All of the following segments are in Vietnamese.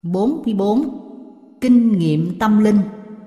44. Kinh nghiệm tâm linh.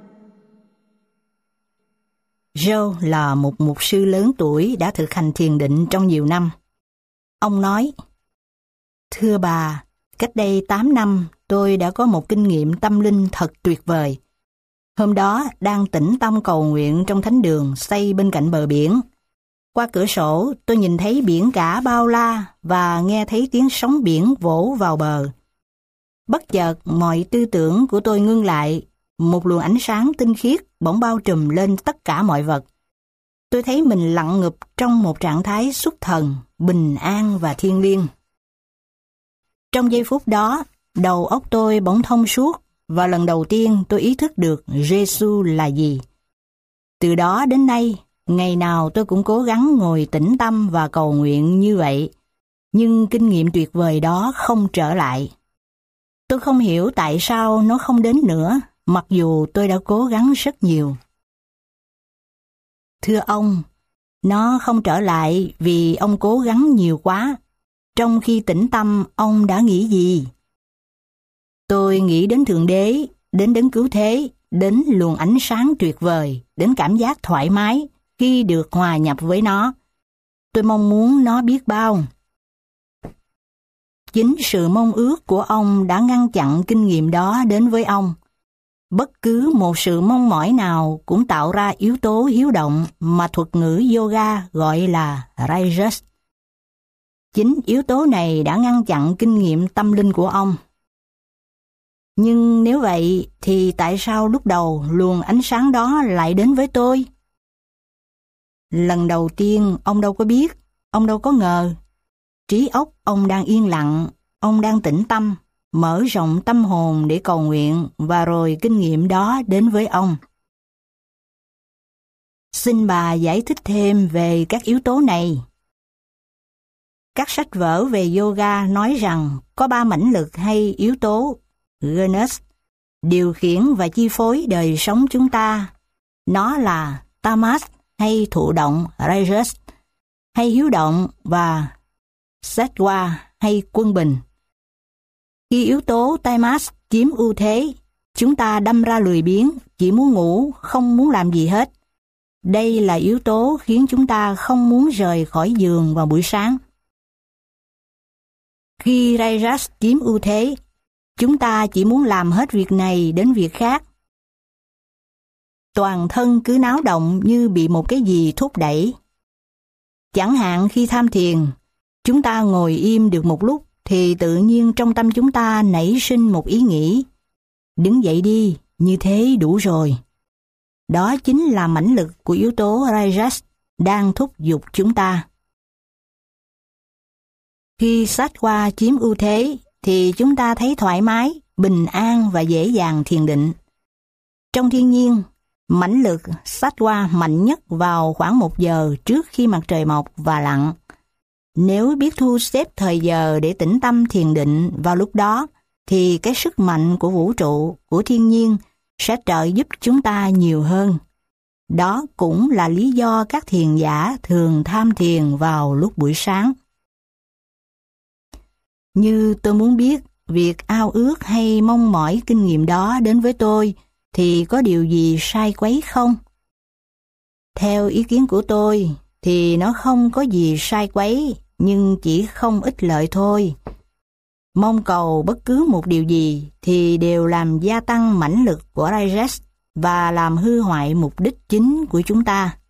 Joe là một mục sư lớn tuổi đã thực hành thiền định trong nhiều năm. Ông nói: "Thưa bà, cách đây 8 năm tôi đã có một kinh nghiệm tâm linh thật tuyệt vời. Hôm đó đang tĩnh tâm cầu nguyện trong thánh đường xây bên cạnh bờ biển. Qua cửa sổ tôi nhìn thấy biển cả bao la và nghe thấy tiếng sóng biển vỗ vào bờ. Bất chợt mọi tư tưởng của tôi ngưng lại, một luồng ánh sáng tinh khiết bỗng bao trùm lên tất cả mọi vật. Tôi thấy mình lặn ngụp trong một trạng thái xuất thần, bình an và thiêng liêng. Trong giây phút đó, đầu óc tôi bỗng thông suốt và lần đầu tiên tôi ý thức được Giêsu là gì. Từ đó đến nay, ngày nào tôi cũng cố gắng ngồi tĩnh tâm và cầu nguyện như vậy, nhưng kinh nghiệm tuyệt vời đó không trở lại. Tôi không hiểu tại sao nó không đến nữa, mặc dù tôi đã cố gắng rất nhiều." Thưa ông, nó không trở lại vì ông cố gắng nhiều quá. Trong khi tĩnh tâm, ông đã nghĩ gì? Tôi nghĩ đến Thượng Đế, đến đấng cứu thế, đến luồng ánh sáng tuyệt vời, đến cảm giác thoải mái khi được hòa nhập với nó. Tôi mong muốn nó biết bao. Chính sự mong ước của ông đã ngăn chặn kinh nghiệm đó đến với ông. Bất cứ một sự mong mỏi nào cũng tạo ra yếu tố hiếu động mà thuật ngữ yoga gọi là rajas. Chính yếu tố này đã ngăn chặn kinh nghiệm tâm linh của ông. Nhưng nếu vậy thì tại sao lúc đầu luồng ánh sáng đó lại đến với tôi? Lần đầu tiên ông đâu có biết, ông đâu có ngờ. Trí óc ông đang yên lặng, ông đang tĩnh tâm, mở rộng tâm hồn để cầu nguyện và rồi kinh nghiệm đó đến với ông. Xin bà giải thích thêm về các yếu tố này. Các sách vở về yoga nói rằng có 3 mãnh lực hay yếu tố Gunas điều khiển và chi phối đời sống chúng ta. Nó là Tamas hay thụ động Rajas hay hiếu động và Sattva hay quân bình. Khi yếu tố Tamas chiếm ưu thế, chúng ta đâm ra lười biếng, chỉ muốn ngủ, không muốn làm gì hết. Đây là yếu tố khiến chúng ta không muốn rời khỏi giường vào buổi sáng. Khi Rajas chiếm ưu thế, chúng ta chỉ muốn làm hết việc này đến việc khác. Toàn thân cứ náo động như bị một cái gì thúc đẩy. Chẳng hạn khi tham thiền, chúng ta ngồi im được một lúc thì tự nhiên trong tâm chúng ta nảy sinh một ý nghĩ: đứng dậy đi, như thế đủ rồi. Đó chính là mãnh lực của yếu tố Rajas đang thúc giục chúng ta. Khi Sattva chiếm ưu thế thì chúng ta thấy thoải mái, bình an và dễ dàng thiền định. Trong thiên nhiên, mãnh lực Sattva mạnh nhất vào khoảng 1 giờ trước khi mặt trời mọc và lặn. Nếu biết thu xếp thời giờ để tĩnh tâm thiền định vào lúc đó, thì cái sức mạnh của vũ trụ, của thiên nhiên sẽ trợ giúp chúng ta nhiều hơn. Đó cũng là lý do các thiền giả thường tham thiền vào lúc buổi sáng. Như tôi muốn biết việc ao ước hay mong mỏi kinh nghiệm đó đến với tôi thì có điều gì sai quấy không? Theo ý kiến của tôi thì nó không có gì sai quấy, nhưng chỉ không ích lợi thôi. Mong cầu bất cứ một điều gì thì đều làm gia tăng mãnh lực của Rajas và làm hư hoại mục đích chính của chúng ta.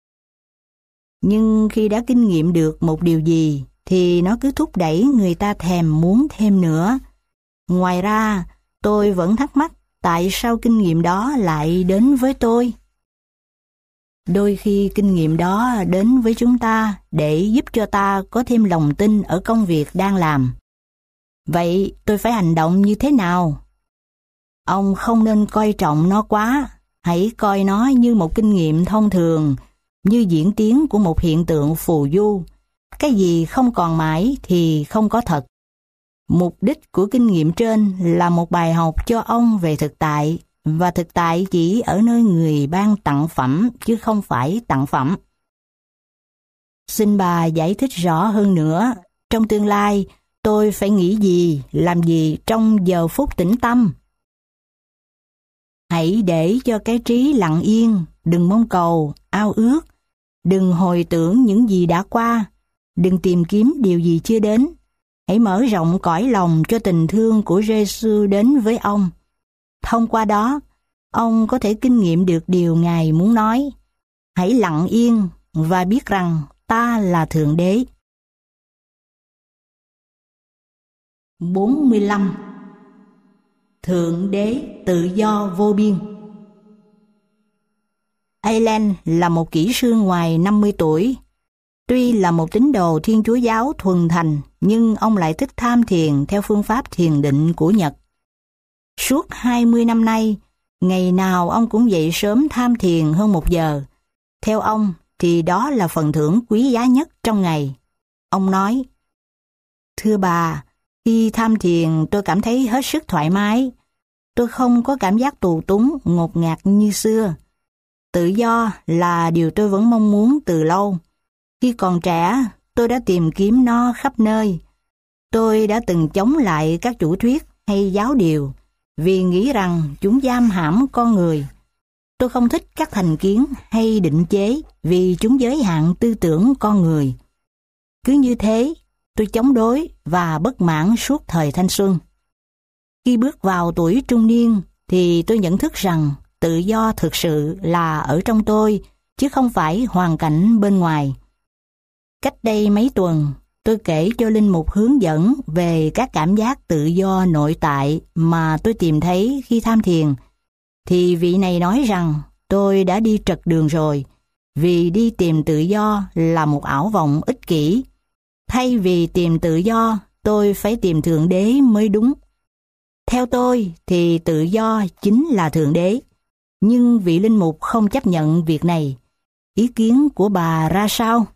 Nhưng khi đã kinh nghiệm được một điều gì thì nó cứ thúc đẩy người ta thèm muốn thêm nữa. Ngoài ra, tôi vẫn thắc mắc tại sao kinh nghiệm đó lại đến với tôi. Đôi khi kinh nghiệm đó đến với chúng ta để giúp cho ta có thêm lòng tin ở công việc đang làm. Vậy tôi phải hành động như thế nào? Ông không nên coi trọng nó quá, hãy coi nó như một kinh nghiệm thông thường, như diễn tiến của một hiện tượng phù du. Cái gì không còn mãi thì không có thật. Mục đích của kinh nghiệm trên là một bài học cho ông về thực tại, và thực tại chỉ ở nơi người ban tặng phẩm chứ không phải tặng phẩm. Xin bà giải thích rõ hơn nữa. Trong tương lai, tôi phải nghĩ gì, làm gì trong giờ phút tĩnh tâm. Hãy để cho cái trí lặng yên, đừng mong cầu, ao ước, đừng hồi tưởng những gì đã qua, đừng tìm kiếm điều gì chưa đến. Hãy mở rộng cõi lòng cho tình thương của Giêsu đến với ông. Thông qua đó, ông có thể kinh nghiệm được điều Ngài muốn nói. Hãy lặng yên và biết rằng ta là Thượng Đế. 45. Thượng Đế tự do vô biên. Alan là một kỹ sư ngoài 50 tuổi. Tuy là một tín đồ Thiên Chúa giáo thuần thành, nhưng ông lại thích tham thiền theo phương pháp thiền định của Nhật. Suốt 20 năm nay, ngày nào ông cũng dậy sớm tham thiền hơn 1 giờ. Theo ông thì đó là phần thưởng quý giá nhất trong ngày. Ông nói, thưa bà, khi tham thiền tôi cảm thấy hết sức thoải mái. Tôi không có cảm giác tù túng, ngột ngạt như xưa. Tự do là điều tôi vẫn mong muốn từ lâu. Khi còn trẻ, tôi đã tìm kiếm nó khắp nơi. Tôi đã từng chống lại các chủ thuyết hay giáo điều vì nghĩ rằng chúng giam hãm con người. Tôi không thích các thành kiến hay định chế vì chúng giới hạn tư tưởng con người. Cứ như thế, tôi chống đối và bất mãn suốt thời thanh xuân. Khi bước vào tuổi trung niên thì tôi nhận thức rằng tự do thực sự là ở trong tôi, chứ không phải hoàn cảnh bên ngoài. Cách đây mấy tuần, tôi kể cho linh mục hướng dẫn về các cảm giác tự do nội tại mà tôi tìm thấy khi tham thiền, thì vị này nói rằng tôi đã đi trật đường rồi, vì đi tìm tự do là một ảo vọng ích kỷ. Thay vì tìm tự do, tôi phải tìm Thượng Đế mới đúng. Theo tôi thì tự do chính là Thượng Đế, nhưng vị linh mục không chấp nhận việc này. Ý kiến của bà ra sao?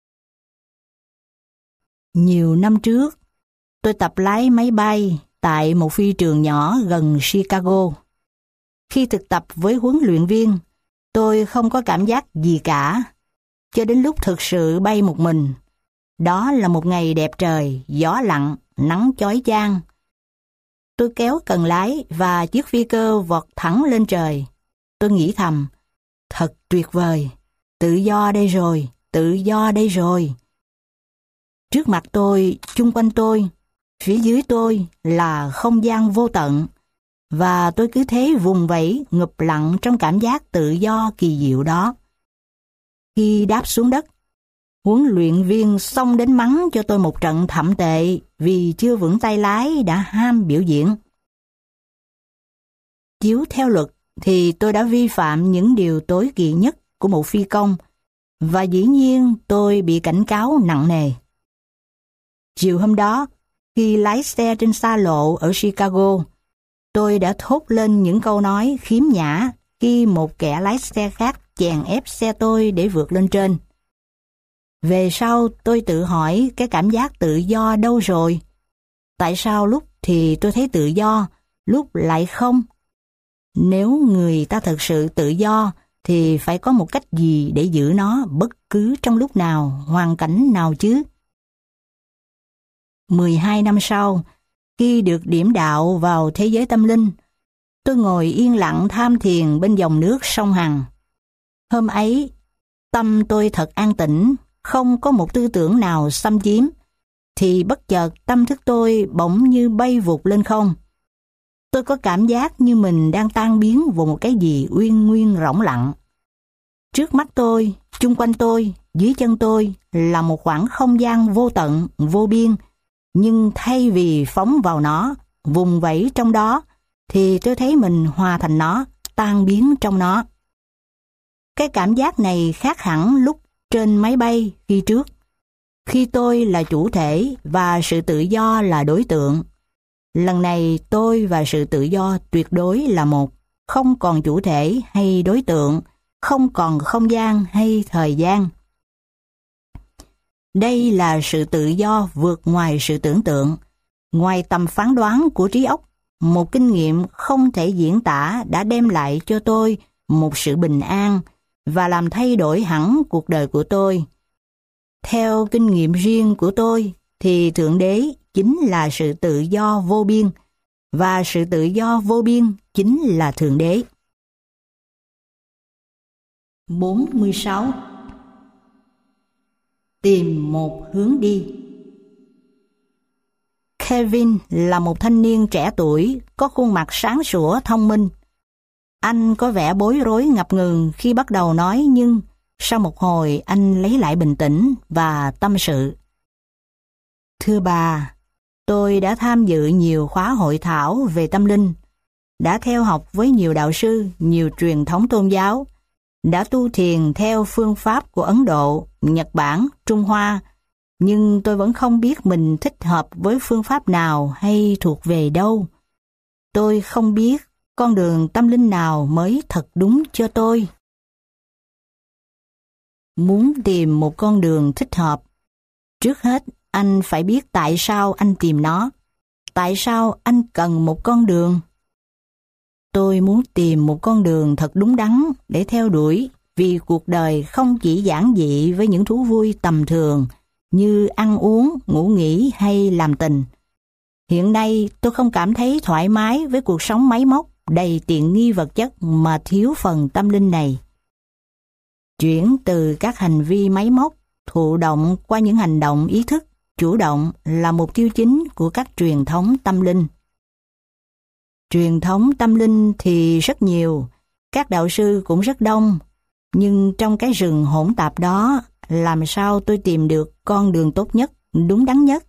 Nhiều năm trước, tôi tập lái máy bay tại một phi trường nhỏ gần Chicago. Khi thực tập với huấn luyện viên, tôi không có cảm giác gì cả, cho đến lúc thực sự bay một mình. Đó là một ngày đẹp trời, gió lặng, nắng chói chang. Tôi kéo cần lái và chiếc phi cơ vọt thẳng lên trời. Tôi nghĩ thầm, thật tuyệt vời, tự do đây rồi, tự do đây rồi. Trước mặt tôi, chung quanh tôi, phía dưới tôi là không gian vô tận, và tôi cứ thế vùng vẫy ngụp lặng trong cảm giác tự do kỳ diệu đó. Khi đáp xuống đất, huấn luyện viên xông đến mắng cho tôi một trận thậm tệ vì chưa vững tay lái đã ham biểu diễn. Chiếu theo luật thì tôi đã vi phạm những điều tối kỵ nhất của một phi công, và dĩ nhiên tôi bị cảnh cáo nặng nề. Chiều hôm đó, khi lái xe trên xa lộ ở Chicago, tôi đã thốt lên những câu nói khiếm nhã khi một kẻ lái xe khác chèn ép xe tôi để vượt lên trên. Về sau tôi tự hỏi cái cảm giác tự do đâu rồi? Tại sao lúc thì tôi thấy tự do, lúc lại không? Nếu người ta thật sự tự do thì phải có một cách gì để giữ nó bất cứ trong lúc nào, hoàn cảnh nào chứ? 12 năm sau, khi được điểm đạo vào thế giới tâm linh, tôi ngồi yên lặng tham thiền bên dòng nước sông Hằng. Hôm ấy, tâm tôi thật an tĩnh, không có một tư tưởng nào xâm chiếm, thì bất chợt tâm thức tôi bỗng như bay vụt lên không. Tôi có cảm giác như mình đang tan biến vào một cái gì uyên nguyên rỗng lặng. Trước mắt tôi, chung quanh tôi, dưới chân tôi là một khoảng không gian vô tận, vô biên, nhưng thay vì phóng vào nó, vùng vẫy trong đó, thì tôi thấy mình hòa thành nó, tan biến trong nó. Cái cảm giác này khác hẳn lúc trên máy bay khi trước, khi tôi là chủ thể và sự tự do là đối tượng. Lần này tôi và sự tự do tuyệt đối là một, không còn chủ thể hay đối tượng, không còn không gian hay thời gian. Đây là sự tự do vượt ngoài sự tưởng tượng, ngoài tầm phán đoán của trí óc. Một kinh nghiệm không thể diễn tả đã đem lại cho tôi một sự bình an và làm thay đổi hẳn cuộc đời của tôi. Theo kinh nghiệm riêng của tôi thì Thượng Đế chính là sự tự do vô biên, và sự tự do vô biên chính là Thượng Đế. 46. Tìm một hướng đi. Kevin là một thanh niên trẻ tuổi, có khuôn mặt sáng sủa, thông minh. Anh có vẻ bối rối ngập ngừng khi bắt đầu nói, nhưng sau một hồi anh lấy lại bình tĩnh và tâm sự. Thưa bà, tôi đã tham dự nhiều khóa hội thảo về tâm linh, đã theo học với nhiều đạo sư, nhiều truyền thống tôn giáo, đã tu thiền theo phương pháp của Ấn Độ, Nhật Bản, Trung Hoa, nhưng tôi vẫn không biết mình thích hợp với phương pháp nào hay thuộc về đâu. Tôi không biết con đường tâm linh nào mới thật đúng cho tôi. Muốn tìm một con đường thích hợp, trước hết anh phải biết tại sao anh tìm nó. Tại sao anh cần một con đường? Tôi muốn tìm một con đường thật đúng đắn để theo đuổi, vì cuộc đời không chỉ giản dị với những thú vui tầm thường như ăn uống, ngủ nghỉ hay làm tình. Hiện nay tôi không cảm thấy thoải mái với cuộc sống máy móc đầy tiện nghi vật chất mà thiếu phần tâm linh này. Chuyển từ các hành vi máy móc, thụ động qua những hành động ý thức, chủ động là mục tiêu chính của các truyền thống tâm linh. Truyền thống tâm linh thì rất nhiều, các đạo sư cũng rất đông, nhưng trong cái rừng hỗn tạp đó, làm sao tôi tìm được con đường tốt nhất, đúng đắn nhất?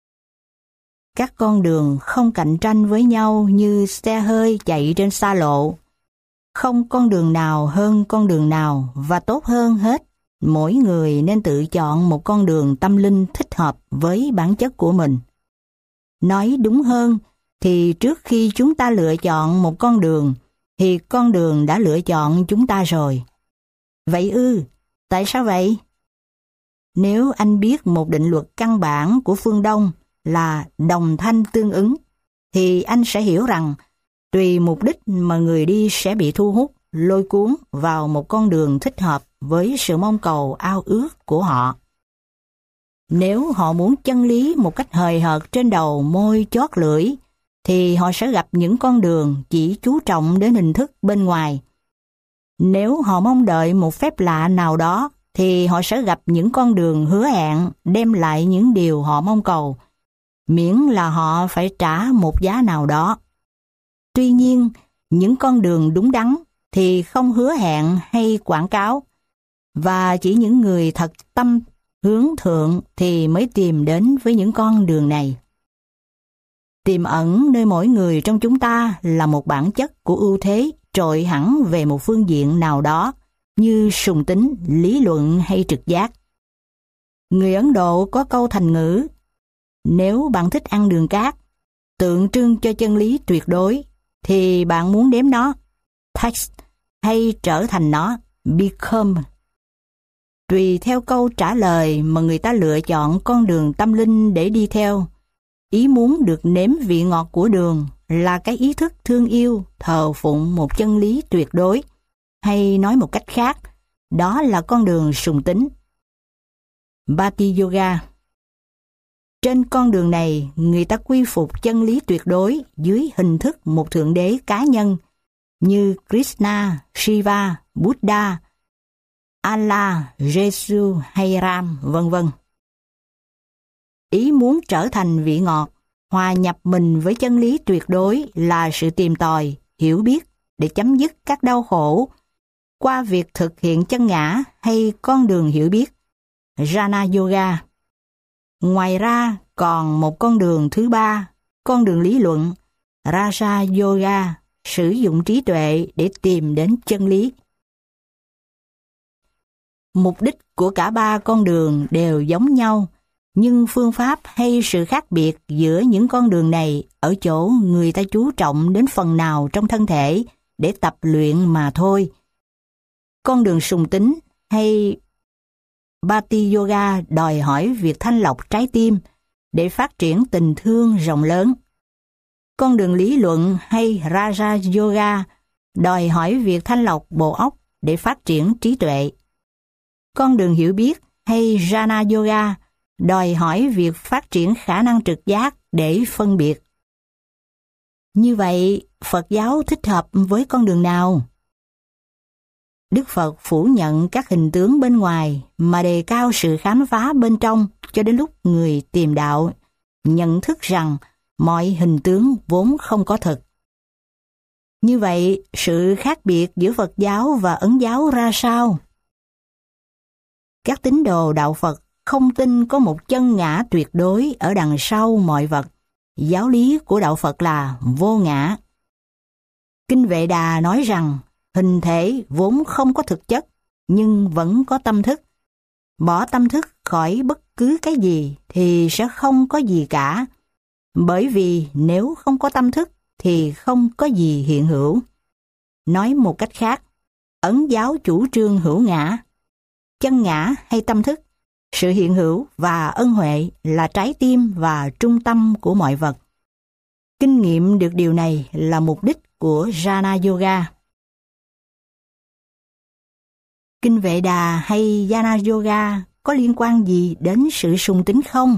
Các con đường không cạnh tranh với nhau như xe hơi chạy trên xa lộ. Không con đường nào hơn con đường nào, và tốt hơn hết, mỗi người nên tự chọn một con đường tâm linh thích hợp với bản chất của mình. Nói đúng hơn, thì trước khi chúng ta lựa chọn một con đường, thì con đường đã lựa chọn chúng ta rồi. Vậy ư? Tại sao vậy? Nếu anh biết một định luật căn bản của phương Đông là đồng thanh tương ứng, thì anh sẽ hiểu rằng tùy mục đích mà người đi sẽ bị thu hút, lôi cuốn vào một con đường thích hợp với sự mong cầu ao ước của họ. Nếu họ muốn chân lý một cách hời hợt trên đầu môi chót lưỡi, thì họ sẽ gặp những con đường chỉ chú trọng đến hình thức bên ngoài. Nếu họ mong đợi một phép lạ nào đó, thì họ sẽ gặp những con đường hứa hẹn đem lại những điều họ mong cầu, miễn là họ phải trả một giá nào đó. Tuy nhiên, những con đường đúng đắn thì không hứa hẹn hay quảng cáo, và chỉ những người thật tâm hướng thượng thì mới tìm đến với những con đường này. Tiềm ẩn nơi mỗi người trong chúng ta là một bản chất của ưu thế trội hẳn về một phương diện nào đó, như sùng tính, lý luận hay trực giác. Người Ấn Độ có câu thành ngữ: nếu bạn thích ăn đường cát, tượng trưng cho chân lý tuyệt đối, thì bạn muốn đếm nó, taste, hay trở thành nó, become. Tùy theo câu trả lời mà người ta lựa chọn con đường tâm linh để đi theo. Ý muốn được nếm vị ngọt của đường là cái ý thức thương yêu, thờ phụng một chân lý tuyệt đối, hay nói một cách khác, đó là con đường sùng tính. Bhakti Yoga. Trên con đường này, người ta quy phục chân lý tuyệt đối dưới hình thức một thượng đế cá nhân như Krishna, Shiva, Buddha, Allah, Jesus hay Ram, vân vân. Ý muốn trở thành vị ngọt, hòa nhập mình với chân lý tuyệt đối là sự tìm tòi, hiểu biết để chấm dứt các đau khổ qua việc thực hiện chân ngã hay con đường hiểu biết, Jnana Yoga. Ngoài ra còn một con đường thứ ba, con đường lý luận, Raja Yoga, sử dụng trí tuệ để tìm đến chân lý. Mục đích của cả ba con đường đều giống nhau, nhưng phương pháp hay sự khác biệt giữa những con đường này ở chỗ người ta chú trọng đến phần nào trong thân thể để tập luyện mà thôi. Con đường sùng tính hay Bhakti Yoga đòi hỏi việc thanh lọc trái tim để phát triển tình thương rộng lớn. Con đường lý luận hay Raja Yoga đòi hỏi việc thanh lọc bộ óc để phát triển trí tuệ. Con đường hiểu biết hay Jnana Yoga đòi hỏi việc phát triển khả năng trực giác để phân biệt. Như vậy, Phật giáo thích hợp với con đường nào? Đức Phật phủ nhận các hình tướng bên ngoài mà đề cao sự khám phá bên trong cho đến lúc người tìm đạo nhận thức rằng mọi hình tướng vốn không có thực. Như vậy, sự khác biệt giữa Phật giáo và Ấn giáo ra sao? Các tín đồ đạo Phật không tin có một chân ngã tuyệt đối ở đằng sau mọi vật. Giáo lý của đạo Phật là vô ngã. Kinh Vệ Đà nói rằng hình thể vốn không có thực chất, nhưng vẫn có tâm thức. Bỏ tâm thức khỏi bất cứ cái gì thì sẽ không có gì cả. Bởi vì nếu không có tâm thức thì không có gì hiện hữu. Nói một cách khác, Ấn giáo chủ trương hữu ngã. Chân ngã hay tâm thức, sự hiện hữu và ân huệ là trái tim và trung tâm của mọi vật. Kinh nghiệm được điều này là mục đích của Jnana Yoga. Kinh Vệ Đà hay Jnana Yoga có liên quan gì đến sự sùng tín không?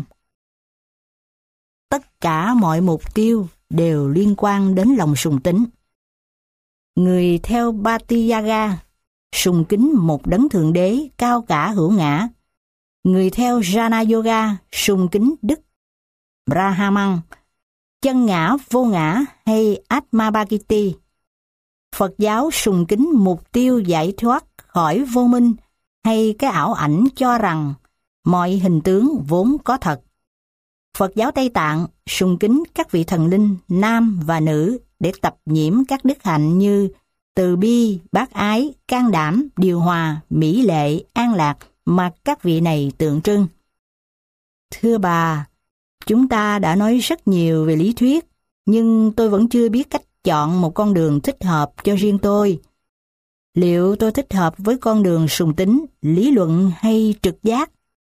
Tất cả mọi mục tiêu đều liên quan đến lòng sùng tín. Người theo Bhakti Yoga sùng kính một đấng thượng đế cao cả hữu ngã. Người theo Jnana Yoga sùng kính Đức Brahman, chân ngã vô ngã hay Atmabhakti. Phật giáo sùng kính mục tiêu giải thoát khỏi vô minh hay cái ảo ảnh cho rằng mọi hình tướng vốn có thật. Phật giáo Tây Tạng sùng kính các vị thần linh nam và nữ để tập nhiễm các đức hạnh như từ bi, bác ái, can đảm, điều hòa, mỹ lệ, an lạc mà các vị này tượng trưng. Thưa bà, chúng ta đã nói rất nhiều về lý thuyết, nhưng tôi vẫn chưa biết cách chọn một con đường thích hợp cho riêng tôi. Liệu tôi thích hợp với con đường sùng tín, lý luận hay trực giác?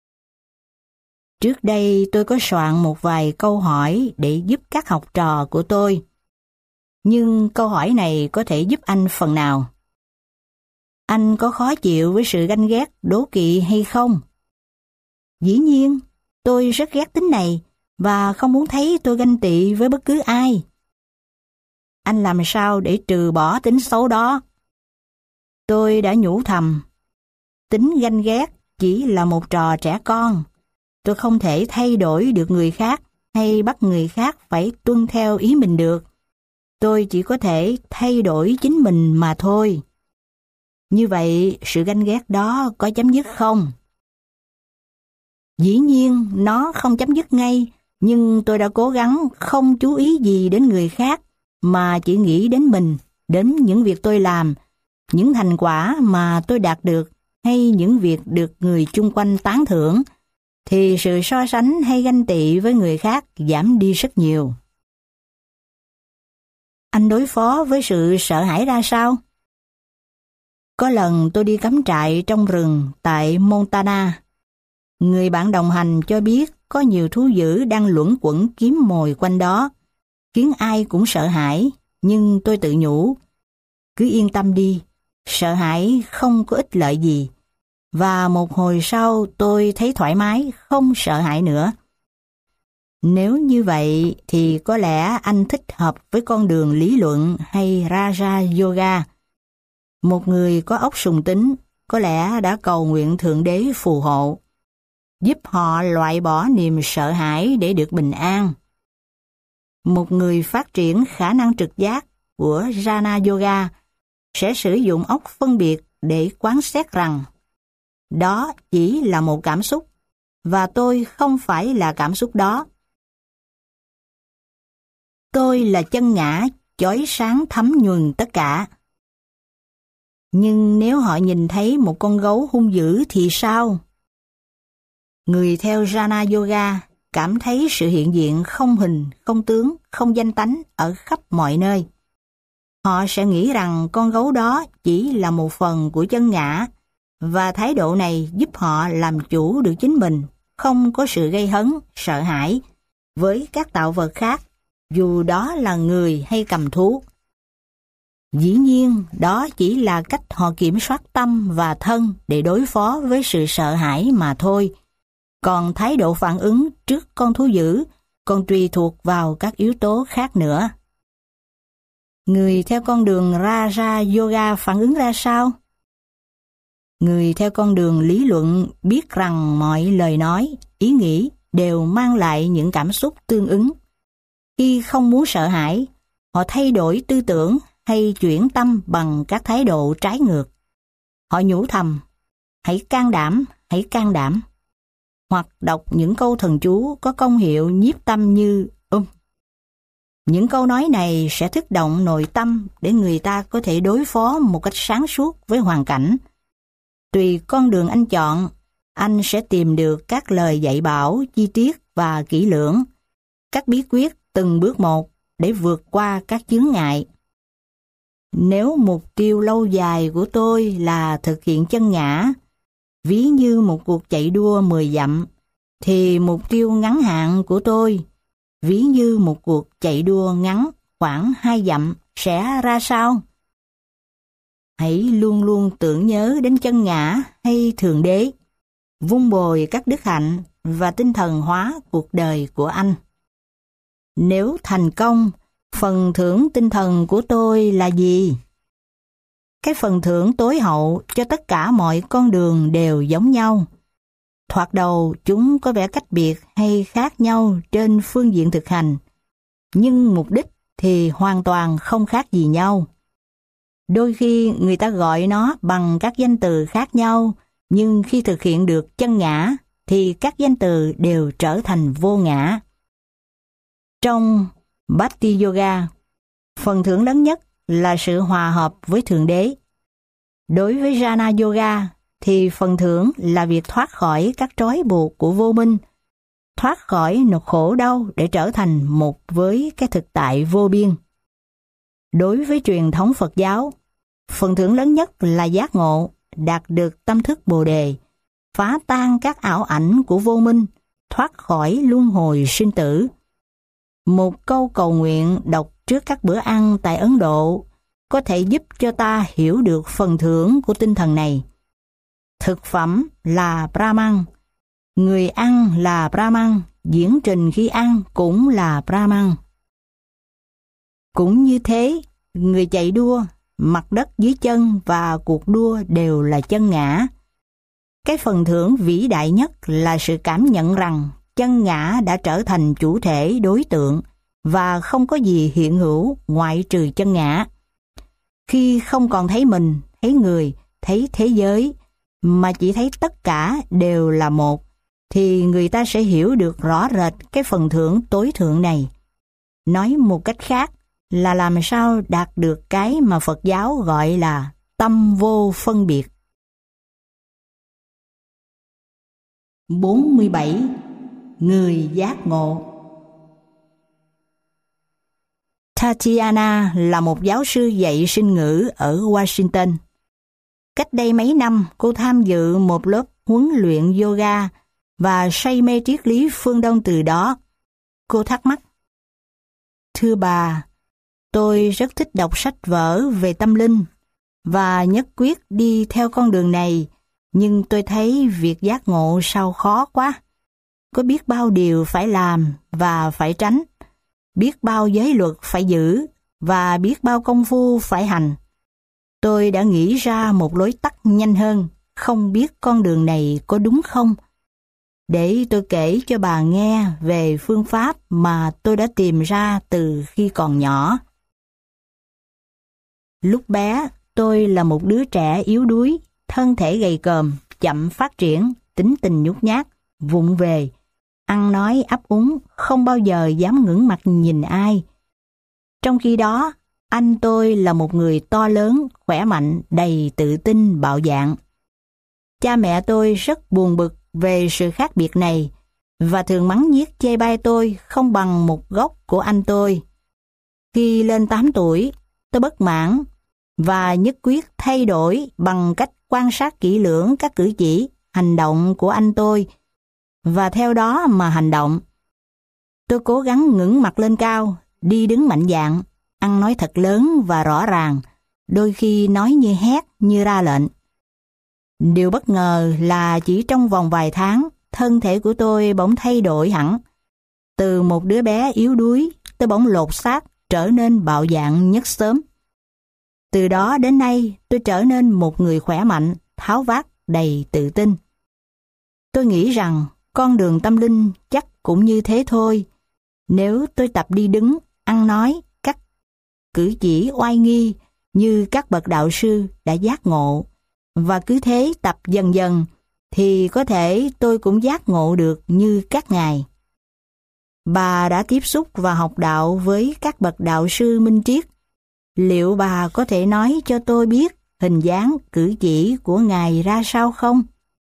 Trước đây tôi có soạn một vài câu hỏi để giúp các học trò của tôi. Nhưng câu hỏi này có thể giúp anh phần nào? Anh có khó chịu với sự ganh ghét, đố kỵ hay không? Dĩ nhiên, tôi rất ghét tính này và không muốn thấy tôi ganh tị với bất cứ ai. Anh làm sao để trừ bỏ tính xấu đó? Tôi đã nhủ thầm, tính ganh ghét chỉ là một trò trẻ con. Tôi không thể thay đổi được người khác hay bắt người khác phải tuân theo ý mình được. Tôi chỉ có thể thay đổi chính mình mà thôi. Như vậy, sự ganh ghét đó có chấm dứt không? Dĩ nhiên, nó không chấm dứt ngay, nhưng tôi đã cố gắng không chú ý gì đến người khác, mà chỉ nghĩ đến mình, đến những việc tôi làm, những thành quả mà tôi đạt được, hay những việc được người chung quanh tán thưởng, thì sự so sánh hay ganh tị với người khác giảm đi rất nhiều. Anh đối phó với sự sợ hãi ra sao? Có lần tôi đi cắm trại trong rừng tại Montana. Người bạn đồng hành cho biết có nhiều thú dữ đang luẩn quẩn kiếm mồi quanh đó, khiến ai cũng sợ hãi, nhưng tôi tự nhủ, cứ yên tâm đi, sợ hãi không có ích lợi gì. Và một hồi sau tôi thấy thoải mái, không sợ hãi nữa. Nếu như vậy thì có lẽ anh thích hợp với con đường lý luận hay Raja Yoga. Một người có óc sùng tín có lẽ đã cầu nguyện Thượng Đế phù hộ, giúp họ loại bỏ niềm sợ hãi để được bình an. Một người phát triển khả năng trực giác của Jnana Yoga sẽ sử dụng óc phân biệt để quán xét rằng đó chỉ là một cảm xúc, và tôi không phải là cảm xúc đó. Tôi là chân ngã, chói sáng thấm nhuần tất cả. Nhưng nếu họ nhìn thấy một con gấu hung dữ thì sao? Người theo Jnana Yoga cảm thấy sự hiện diện không hình, không tướng, không danh tánh ở khắp mọi nơi. Họ sẽ nghĩ rằng con gấu đó chỉ là một phần của chân ngã, và thái độ này giúp họ làm chủ được chính mình, không có sự gây hấn, sợ hãi với các tạo vật khác, dù đó là người hay cầm thú. Dĩ nhiên, đó chỉ là cách họ kiểm soát tâm và thân để đối phó với sự sợ hãi mà thôi. Còn thái độ phản ứng trước con thú dữ còn tùy thuộc vào các yếu tố khác nữa. Người theo con đường Raja Yoga phản ứng ra sao? Người theo con đường lý luận biết rằng mọi lời nói, ý nghĩ đều mang lại những cảm xúc tương ứng. Khi không muốn sợ hãi, họ thay đổi tư tưởng hay chuyển tâm bằng các thái độ trái ngược. Họ nhủ thầm, hãy can đảm, hãy can đảm. Hoặc đọc những câu thần chú có công hiệu nhiếp tâm như Những câu nói này sẽ thức động nội tâm để người ta có thể đối phó một cách sáng suốt với hoàn cảnh. Tùy con đường anh chọn, anh sẽ tìm được các lời dạy bảo chi tiết và kỹ lưỡng, các bí quyết từng bước một để vượt qua các chướng ngại. Nếu mục tiêu lâu dài của tôi là thực hiện chân ngã, ví như một cuộc chạy đua 10 dặm, thì mục tiêu ngắn hạn của tôi, ví như một cuộc chạy đua ngắn khoảng 2 dặm sẽ ra sao? Hãy luôn luôn tưởng nhớ đến chân ngã hay Thượng Đế, vun bồi các đức hạnh và tinh thần hóa cuộc đời của anh. Nếu thành công, phần thưởng tinh thần của tôi là gì? Cái phần thưởng tối hậu cho tất cả mọi con đường đều giống nhau. Thoạt đầu chúng có vẻ cách biệt hay khác nhau trên phương diện thực hành, nhưng mục đích thì hoàn toàn không khác gì nhau. Đôi khi người ta gọi nó bằng các danh từ khác nhau, nhưng khi thực hiện được chân ngã thì các danh từ đều trở thành vô ngã. Trong Bhakti Yoga, phần thưởng lớn nhất là sự hòa hợp với Thượng Đế. Đối với Jnana Yoga thì phần thưởng là việc thoát khỏi các trói buộc của vô minh, thoát khỏi nỗi khổ đau để trở thành một với cái thực tại vô biên. Đối với truyền thống Phật giáo, phần thưởng lớn nhất là giác ngộ, đạt được tâm thức Bồ Đề, phá tan các ảo ảnh của vô minh, thoát khỏi luân hồi sinh tử. Một câu cầu nguyện đọc trước các bữa ăn tại Ấn Độ có thể giúp cho ta hiểu được phần thưởng của tinh thần này. Thực phẩm là Brahman, người ăn là Brahman, diễn trình khi ăn cũng là Brahman. Cũng như thế, người chạy đua, mặt đất dưới chân và cuộc đua đều là chân ngã. Cái phần thưởng vĩ đại nhất là sự cảm nhận rằng chân ngã đã trở thành chủ thể đối tượng và không có gì hiện hữu ngoại trừ chân ngã. Khi không còn thấy mình, thấy người, thấy thế giới, mà chỉ thấy tất cả đều là một, thì người ta sẽ hiểu được rõ rệt cái phần thưởng tối thượng này. Nói một cách khác là làm sao đạt được cái mà Phật giáo gọi là tâm vô phân biệt. 47. Người giác ngộ. Tatiana là một giáo sư dạy sinh ngữ ở Washington. Cách đây mấy năm, cô tham dự một lớp huấn luyện yoga và say mê triết lý phương Đông từ đó. Cô thắc mắc: Thưa bà, tôi rất thích đọc sách vở về tâm linh và nhất quyết đi theo con đường này, nhưng tôi thấy việc giác ngộ sao khó quá. Có biết bao điều phải làm và phải tránh, biết bao giới luật phải giữ và biết bao công phu phải hành. Tôi đã nghĩ ra một lối tắt nhanh hơn, không biết con đường này có đúng không? Để tôi kể cho bà nghe về phương pháp mà tôi đã tìm ra từ khi còn nhỏ. Lúc bé, tôi là một đứa trẻ yếu đuối, thân thể gầy còm, chậm phát triển, tính tình nhút nhát, vụng về, ăn nói ấp úng, không bao giờ dám ngẩng mặt nhìn ai. Trong khi đó, anh tôi là một người to lớn, khỏe mạnh, đầy tự tin, bạo dạn. Cha mẹ tôi rất buồn bực về sự khác biệt này và thường mắng nhiếc chê bai tôi không bằng một gốc của anh tôi. Khi lên 8 tuổi, tôi bất mãn và nhất quyết thay đổi bằng cách quan sát kỹ lưỡng các cử chỉ, hành động của anh tôi và theo đó mà hành động. Tôi cố gắng ngẩng mặt lên cao, đi đứng mạnh dạn, ăn nói thật lớn và rõ ràng, đôi khi nói như hét, như ra lệnh. Điều bất ngờ là chỉ trong vòng vài tháng, thân thể của tôi bỗng thay đổi hẳn. Từ một đứa bé yếu đuối, tôi bỗng lột xác, trở nên bạo dạn nhất xớm. Từ đó đến nay, tôi trở nên một người khỏe mạnh, tháo vát, đầy tự tin. Tôi nghĩ rằng con đường tâm linh chắc cũng như thế thôi. Nếu tôi tập đi đứng, ăn nói, các cử chỉ oai nghi như các bậc đạo sư đã giác ngộ, và cứ thế tập dần dần, thì có thể tôi cũng giác ngộ được như các ngài. Bà đã tiếp xúc và học đạo với các bậc đạo sư minh triết. Liệu bà có thể nói cho tôi biết hình dáng cử chỉ của ngài ra sao không?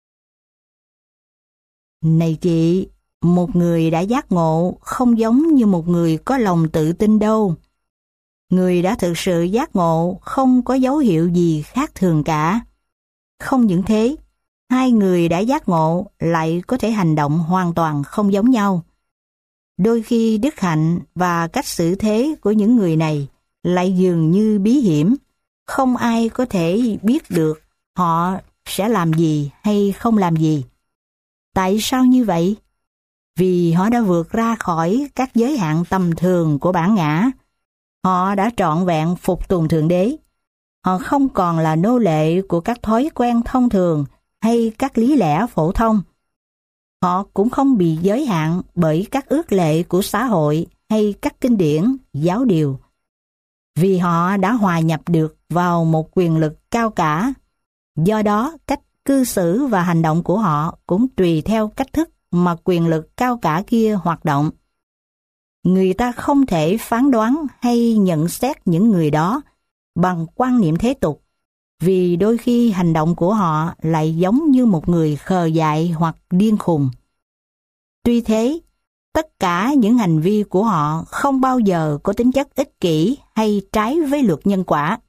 Này chị, một người đã giác ngộ không giống như một người có lòng tự tin đâu. Người đã thực sự giác ngộ không có dấu hiệu gì khác thường cả. Không những thế, hai người đã giác ngộ lại có thể hành động hoàn toàn không giống nhau. Đôi khi đức hạnh và cách xử thế của những người này lại dường như bí hiểm. Không ai có thể biết được họ sẽ làm gì hay không làm gì. Tại sao như vậy? Vì họ đã vượt ra khỏi các giới hạn tầm thường của bản ngã. Họ đã trọn vẹn phục tùng Thượng Đế. Họ không còn là nô lệ của các thói quen thông thường hay các lý lẽ phổ thông. Họ cũng không bị giới hạn bởi các ước lệ của xã hội hay các kinh điển, giáo điều. Vì họ đã hòa nhập được vào một quyền lực cao cả. Do đó, cách cư xử và hành động của họ cũng tùy theo cách thức mà quyền lực cao cả kia hoạt động. Người ta không thể phán đoán hay nhận xét những người đó bằng quan niệm thế tục, vì đôi khi hành động của họ lại giống như một người khờ dại hoặc điên khùng. Tuy thế, tất cả những hành vi của họ không bao giờ có tính chất ích kỷ hay trái với luật nhân quả.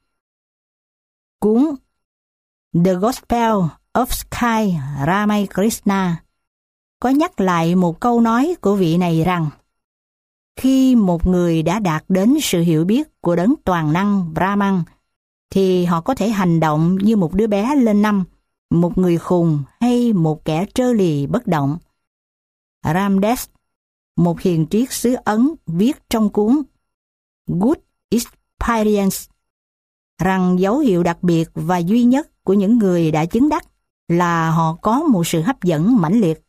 Cuốn The Gospel of Sri Ramakrishna có nhắc lại một câu nói của vị này rằng: khi một người đã đạt đến sự hiểu biết của đấng toàn năng Brahman, thì họ có thể hành động như một đứa bé lên năm, một người khùng hay một kẻ trơ lì bất động. Ramdas, một hiền triết xứ Ấn, viết trong cuốn Good Experience rằng dấu hiệu đặc biệt và duy nhất của những người đã chứng đắc là họ có một sự hấp dẫn mãnh liệt,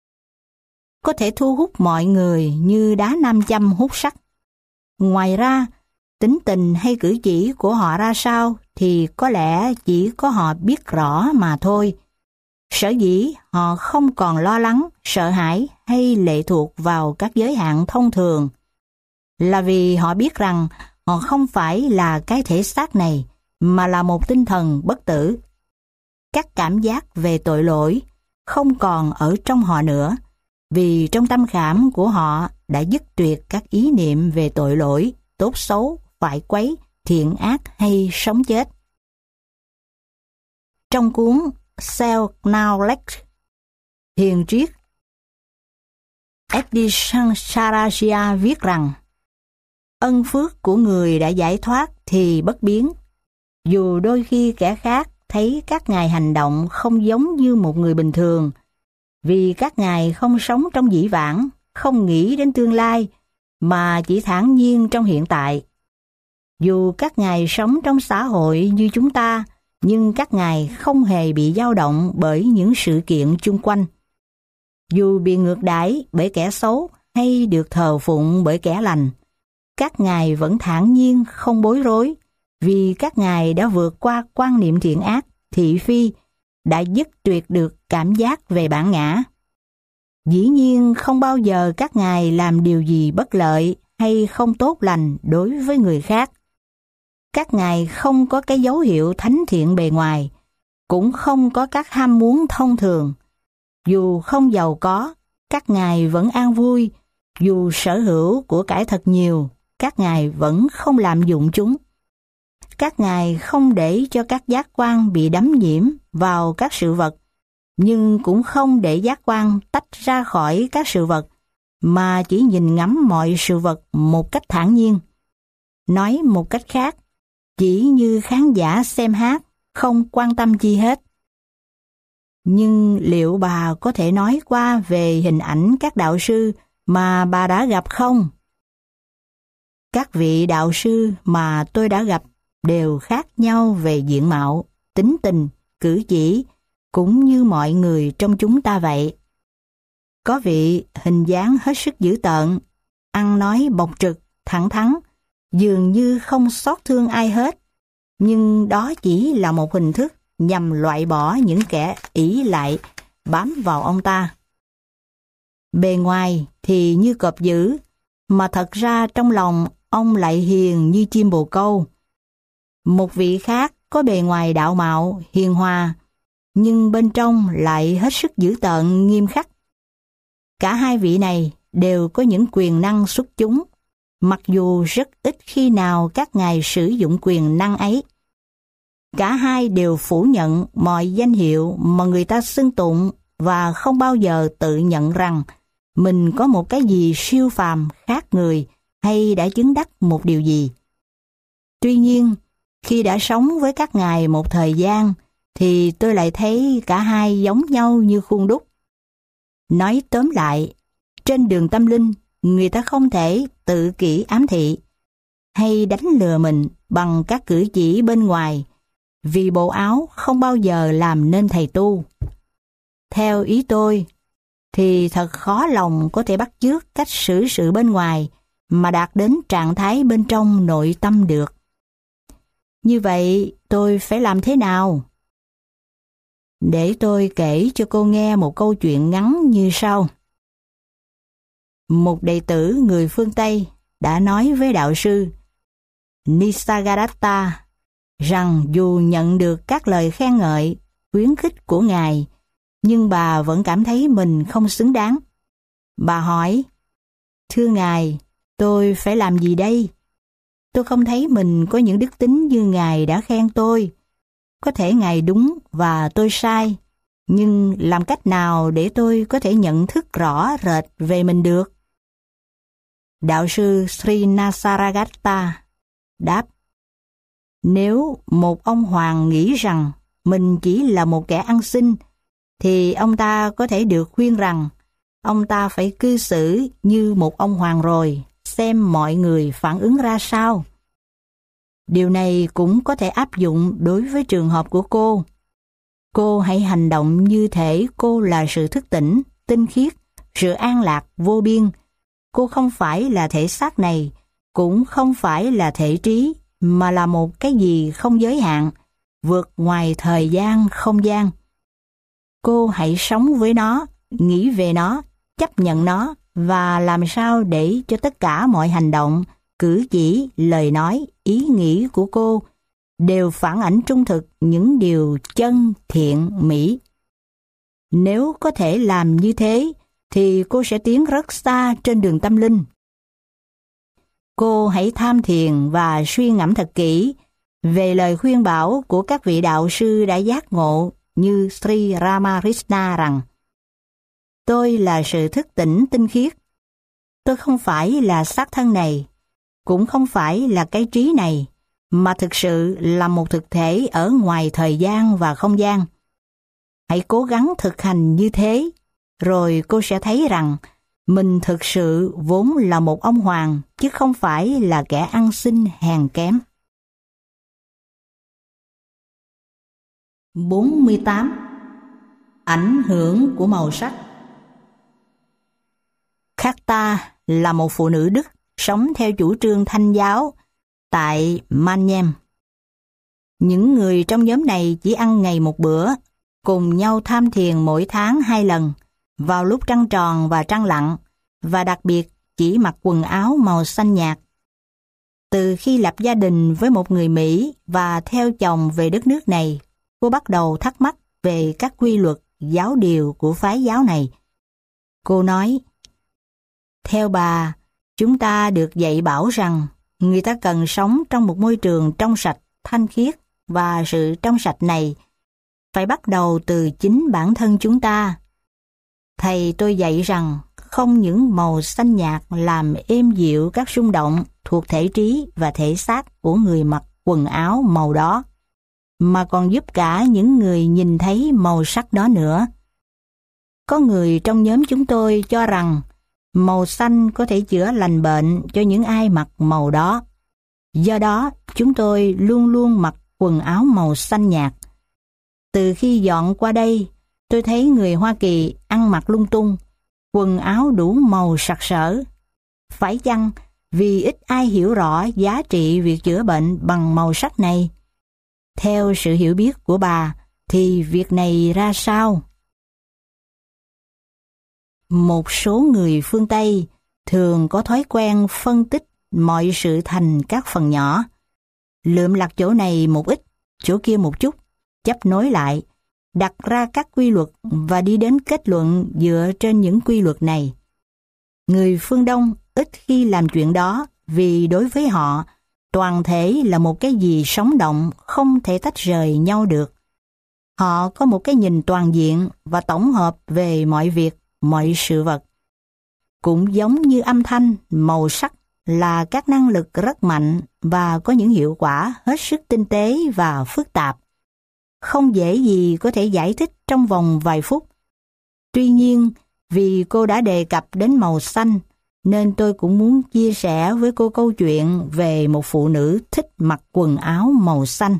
có thể thu hút mọi người như đá nam châm hút sắt. Ngoài ra, tính tình hay cử chỉ của họ ra sao thì có lẽ chỉ có họ biết rõ mà thôi. Sở dĩ họ không còn lo lắng, sợ hãi hay lệ thuộc vào các giới hạn thông thường là vì họ biết rằng họ không phải là cái thể xác này, mà là một tinh thần bất tử. Các cảm giác về tội lỗi không còn ở trong họ nữa, vì trong tâm khảm của họ đã dứt tuyệt các ý niệm về tội lỗi, tốt xấu, phải quấy, thiện ác hay sống chết. Trong cuốn Self-Knowledge, hiền triết Shankaracharya viết rằng ân phước của người đã giải thoát thì bất biến. Dù đôi khi kẻ khác thấy các ngài hành động không giống như một người bình thường, vì các ngài không sống trong dĩ vãng, không nghĩ đến tương lai, mà chỉ thản nhiên trong hiện tại. Dù các ngài sống trong xã hội như chúng ta, nhưng các ngài không hề bị dao động bởi những sự kiện chung quanh. Dù bị ngược đãi bởi kẻ xấu hay được thờ phụng bởi kẻ lành, các ngài vẫn thản nhiên không bối rối, vì các ngài đã vượt qua quan niệm thiện ác, thị phi, đã dứt tuyệt được cảm giác về bản ngã. Dĩ nhiên không bao giờ các ngài làm điều gì bất lợi hay không tốt lành đối với người khác. Các ngài không có cái dấu hiệu thánh thiện bề ngoài, cũng không có các ham muốn thông thường. Dù không giàu có, các ngài vẫn an vui. Dù sở hữu của cải thật nhiều, các ngài vẫn không lạm dụng chúng. Các ngài không để cho các giác quan bị đắm nhiễm vào các sự vật, nhưng cũng không để giác quan tách ra khỏi các sự vật, mà chỉ nhìn ngắm mọi sự vật một cách thản nhiên. Nói một cách khác, chỉ như khán giả xem hát, không quan tâm chi hết. Nhưng liệu bà có thể nói qua về hình ảnh các đạo sư mà bà đã gặp không? Các vị đạo sư mà tôi đã gặp đều khác nhau về diện mạo, tính tình, cử chỉ, cũng như mọi người trong chúng ta vậy. Có vị hình dáng hết sức dữ tợn, ăn nói bộc trực, thẳng thắn, dường như không xót thương ai hết. Nhưng đó chỉ là một hình thức nhằm loại bỏ những kẻ ỷ lại bám vào ông ta. Bề ngoài thì như cọp dữ, mà thật ra trong lòng ông lại hiền như chim bồ câu. Một vị khác có bề ngoài đạo mạo, hiền hòa, nhưng bên trong lại hết sức dữ tợn, nghiêm khắc. Cả hai vị này đều có những quyền năng xuất chúng, mặc dù rất ít khi nào các ngài sử dụng quyền năng ấy. Cả hai đều phủ nhận mọi danh hiệu mà người ta xưng tụng và không bao giờ tự nhận rằng mình có một cái gì siêu phàm khác người hay đã chứng đắc một điều gì. Tuy nhiên, khi đã sống với các ngài một thời gian, thì tôi lại thấy cả hai giống nhau như khuôn đúc. Nói tóm lại, trên đường tâm linh, người ta không thể tự kỷ ám thị hay đánh lừa mình bằng các cử chỉ bên ngoài, vì bộ áo không bao giờ làm nên thầy tu. Theo ý tôi, thì thật khó lòng có thể bắt chước cách xử sự bên ngoài mà đạt đến trạng thái bên trong nội tâm được. Như vậy, tôi phải làm thế nào? Để tôi kể cho cô nghe một câu chuyện ngắn như sau. Một đệ tử người phương Tây đã nói với đạo sư Nisargadatta rằng dù nhận được các lời khen ngợi, khuyến khích của ngài, nhưng bà vẫn cảm thấy mình không xứng đáng. Bà hỏi, thưa ngài, tôi phải làm gì đây? Tôi không thấy mình có những đức tính như ngài đã khen tôi. Có thể ngài đúng và tôi sai, nhưng làm cách nào để tôi có thể nhận thức rõ rệt về mình được? Đạo sư Sri Nisargadatta đáp, nếu một ông hoàng nghĩ rằng mình chỉ là một kẻ ăn xin, thì ông ta có thể được khuyên rằng ông ta phải cư xử như một ông hoàng rồi, xem mọi người phản ứng ra sao. Điều này cũng có thể áp dụng đối với trường hợp của cô. Cô hãy hành động như thể cô là sự thức tỉnh, tinh khiết, sự an lạc vô biên. Cô không phải là thể xác này, cũng không phải là thể trí, mà là một cái gì không giới hạn, vượt ngoài thời gian, không gian. Cô hãy sống với nó, nghĩ về nó, chấp nhận nó và làm sao để cho tất cả mọi hành động, cử chỉ, lời nói, ý nghĩ của cô đều phản ảnh trung thực những điều chân, thiện, mỹ. Nếu có thể làm như thế, thì cô sẽ tiến rất xa trên đường tâm linh. Cô hãy tham thiền và suy ngẫm thật kỹ về lời khuyên bảo của các vị đạo sư đã giác ngộ như Sri Ramakrishna rằng tôi là sự thức tỉnh tinh khiết. Tôi không phải là xác thân này, cũng không phải là cái trí này, mà thực sự là một thực thể ở ngoài thời gian và không gian. Hãy cố gắng thực hành như thế, rồi cô sẽ thấy rằng mình thực sự vốn là một ông hoàng, chứ không phải là kẻ ăn xin hèn kém. 48. Ảnh hưởng của màu sắc. Kharta là một phụ nữ Đức sống theo chủ trương Thanh giáo tại Mannheim. Những người trong nhóm này chỉ ăn ngày một bữa, cùng nhau tham thiền mỗi tháng 2 lần, vào lúc trăng tròn và trăng lặn, và đặc biệt chỉ mặc quần áo màu xanh nhạt. Từ khi lập gia đình với một người Mỹ và theo chồng về đất nước này, cô bắt đầu thắc mắc về các quy luật giáo điều của phái giáo này. Cô nói, theo bà, chúng ta được dạy bảo rằng người ta cần sống trong một môi trường trong sạch, thanh khiết, và sự trong sạch này phải bắt đầu từ chính bản thân chúng ta. Thầy tôi dạy rằng không những màu xanh nhạt làm êm dịu các xung động thuộc thể trí và thể xác của người mặc quần áo màu đó. mà còn giúp cả những người nhìn thấy màu sắc đó nữa. Có người trong nhóm chúng tôi cho rằng màu xanh có thể chữa lành bệnh cho những ai mặc màu đó. Do đó, chúng tôi luôn luôn mặc quần áo màu xanh nhạt. Từ khi dọn qua đây, tôi thấy người Hoa Kỳ ăn mặc lung tung, quần áo đủ màu sặc sỡ. Phải chăng vì ít ai hiểu rõ giá trị việc chữa bệnh bằng màu sắc này? Theo sự hiểu biết của bà, thì việc này ra sao? Một số người phương Tây thường có thói quen phân tích mọi sự thành các phần nhỏ, lượm lặt chỗ này một ít, chỗ kia một chút, chấp nối lại, đặt ra các quy luật và đi đến kết luận dựa trên những quy luật này. Người phương Đông ít khi làm chuyện đó vì đối với họ, toàn thể là một cái gì sống động, không thể tách rời nhau được. Họ có một cái nhìn toàn diện và tổng hợp về mọi việc, mọi sự vật. Cũng giống như âm thanh, màu sắc là các năng lực rất mạnh và có những hiệu quả hết sức tinh tế và phức tạp. Không dễ gì có thể giải thích trong vòng vài phút. Tuy nhiên, vì cô đã đề cập đến màu xanh, nên tôi cũng muốn chia sẻ với cô câu chuyện về một phụ nữ thích mặc quần áo màu xanh.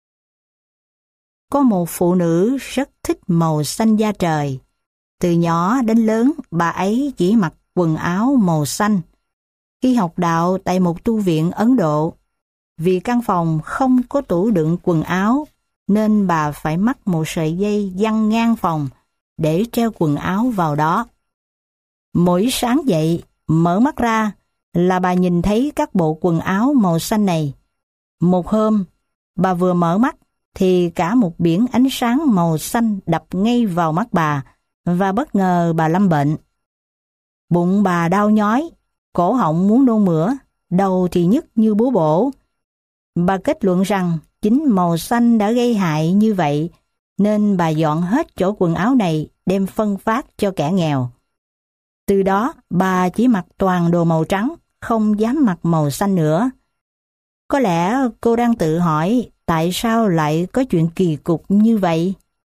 Có một phụ nữ rất thích màu xanh da trời. Từ nhỏ đến lớn, bà ấy chỉ mặc quần áo màu xanh. Khi học đạo tại một tu viện Ấn Độ, vì căn phòng không có tủ đựng quần áo, nên bà phải mắc một sợi dây giăng ngang phòng để treo quần áo vào đó. Mỗi sáng dậy, mở mắt ra là bà nhìn thấy các bộ quần áo màu xanh này. Một hôm, bà vừa mở mắt thì cả một biển ánh sáng màu xanh đập ngay vào mắt bà và bất ngờ bà lâm bệnh. Bụng bà đau nhói, cổ họng muốn nôn mửa, đầu thì nhức như búa bổ. Bà kết luận rằng chính màu xanh đã gây hại như vậy, nên bà dọn hết chỗ quần áo này đem phân phát cho kẻ nghèo. Từ đó, bà chỉ mặc toàn đồ màu trắng, không dám mặc màu xanh nữa. Có lẽ cô đang tự hỏi tại sao lại có chuyện kỳ cục như vậy?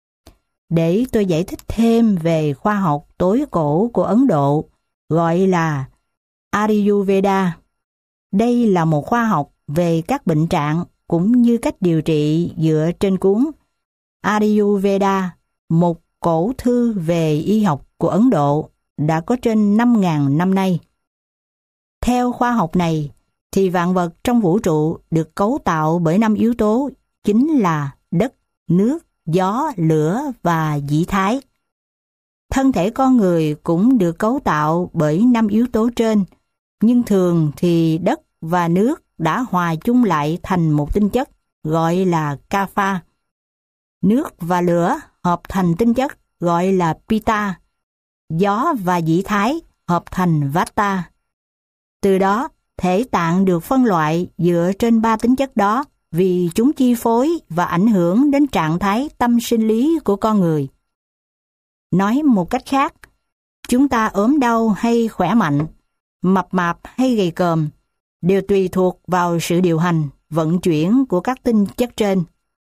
Để tôi giải thích thêm về khoa học tối cổ của Ấn Độ, gọi là Ayurveda. Đây là một khoa học về các bệnh trạng cũng như cách điều trị dựa trên cuốn Ayurveda, một cổ thư về y học của Ấn Độ đã có trên 5.000 năm nay. Theo khoa học này, thì vạn vật trong vũ trụ được cấu tạo bởi 5 yếu tố, chính là đất, nước, gió, lửa và dị thái. Thân thể con người cũng được cấu tạo bởi 5 yếu tố trên, nhưng thường thì đất và nước đã hòa chung lại thành một tinh chất gọi là Kapha. Nước và lửa hợp thành tinh chất gọi là Pitta. Gió và dị thái hợp thành Vata. Từ đó, thể tạng được phân loại dựa trên 3 tính chất đó vì chúng chi phối và ảnh hưởng đến trạng thái tâm sinh lý của con người. Nói một cách khác, chúng ta ốm đau hay khỏe mạnh, mập mạp hay gầy còm, đều tùy thuộc vào sự điều hành, vận chuyển của các tinh chất trên.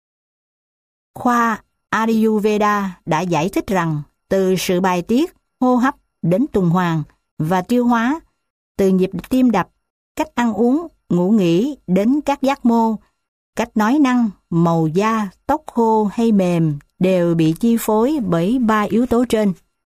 Khoa Ayurveda đã giải thích rằng từ sự bài tiết, hô hấp đến tuần hoàn và tiêu hóa, từ nhịp tim đập, cách ăn uống, ngủ nghỉ đến các giác mô, cách nói năng, màu da, tóc khô hay mềm đều bị chi phối bởi 3 yếu tố trên.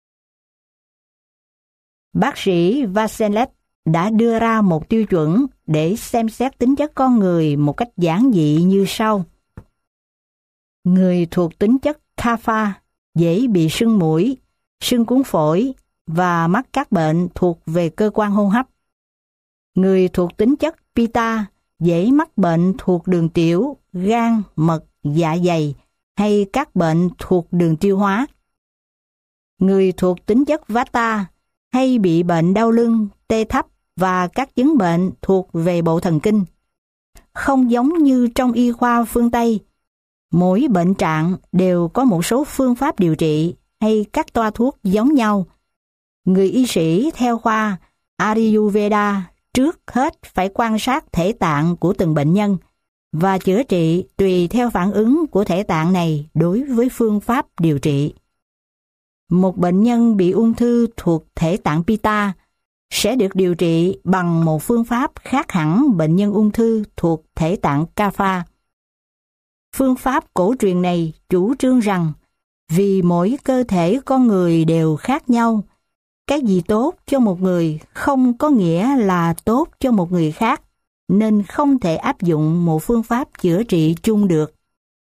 Bác sĩ Vaselet đã đưa ra một tiêu chuẩn để xem xét tính chất con người một cách giản dị như sau. Người thuộc tính chất Kapha dễ bị sưng mũi, sưng cuống phổi và mắc các bệnh thuộc về cơ quan hô hấp. Người thuộc tính chất Pitta dễ mắc bệnh thuộc đường tiểu, gan, mật, dạ dày hay các bệnh thuộc đường tiêu hóa. Người thuộc tính chất Vata hay bị bệnh đau lưng, tê thấp và các chứng bệnh thuộc về bộ thần kinh. Không giống như trong y khoa phương Tây, mỗi bệnh trạng đều có một số phương pháp điều trị hay các toa thuốc giống nhau. Người y sĩ theo khoa Ayurveda trước hết phải quan sát thể tạng của từng bệnh nhân và chữa trị tùy theo phản ứng của thể tạng này đối với phương pháp điều trị. Một bệnh nhân bị ung thư thuộc thể tạng Pitta sẽ được điều trị bằng một phương pháp khác hẳn bệnh nhân ung thư thuộc thể tạng Kapha. Phương pháp cổ truyền này chủ trương rằng vì mỗi cơ thể con người đều khác nhau, cái gì tốt cho một người không có nghĩa là tốt cho một người khác, nên không thể áp dụng một phương pháp chữa trị chung được.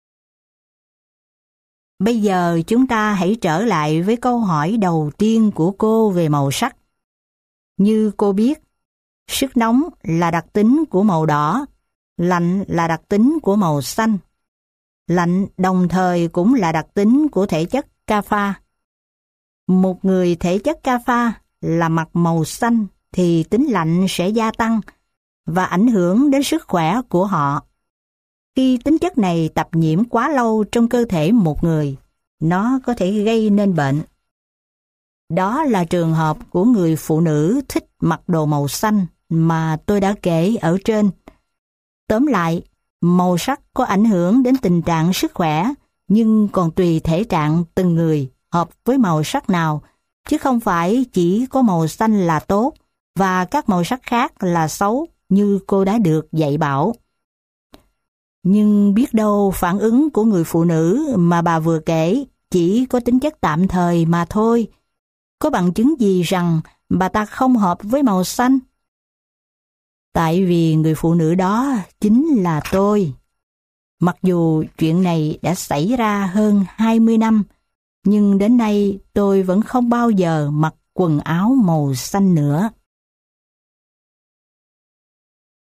Bây giờ chúng ta hãy trở lại với câu hỏi đầu tiên của cô về màu sắc. Như cô biết, sức nóng là đặc tính của màu đỏ, lạnh là đặc tính của màu xanh. Lạnh đồng thời cũng là đặc tính của thể chất Kapha. Một người thể chất Kapha là mặt màu xanh thì tính lạnh sẽ gia tăng và ảnh hưởng đến sức khỏe của họ. Khi tính chất này tập nhiễm quá lâu trong cơ thể một người, nó có thể gây nên bệnh. Đó là trường hợp của người phụ nữ thích mặc đồ màu xanh mà tôi đã kể ở trên. Tóm lại, màu sắc có ảnh hưởng đến tình trạng sức khỏe, nhưng còn tùy thể trạng từng người hợp với màu sắc nào, chứ không phải chỉ có màu xanh là tốt và các màu sắc khác là xấu như cô đã được dạy bảo. Nhưng biết đâu phản ứng của người phụ nữ mà bà vừa kể chỉ có tính chất tạm thời mà thôi. Có bằng chứng gì rằng bà ta không hợp với màu xanh? Tại vì người phụ nữ đó chính là tôi. Mặc dù chuyện này đã xảy ra hơn 20 năm, nhưng đến nay tôi vẫn không bao giờ mặc quần áo màu xanh nữa.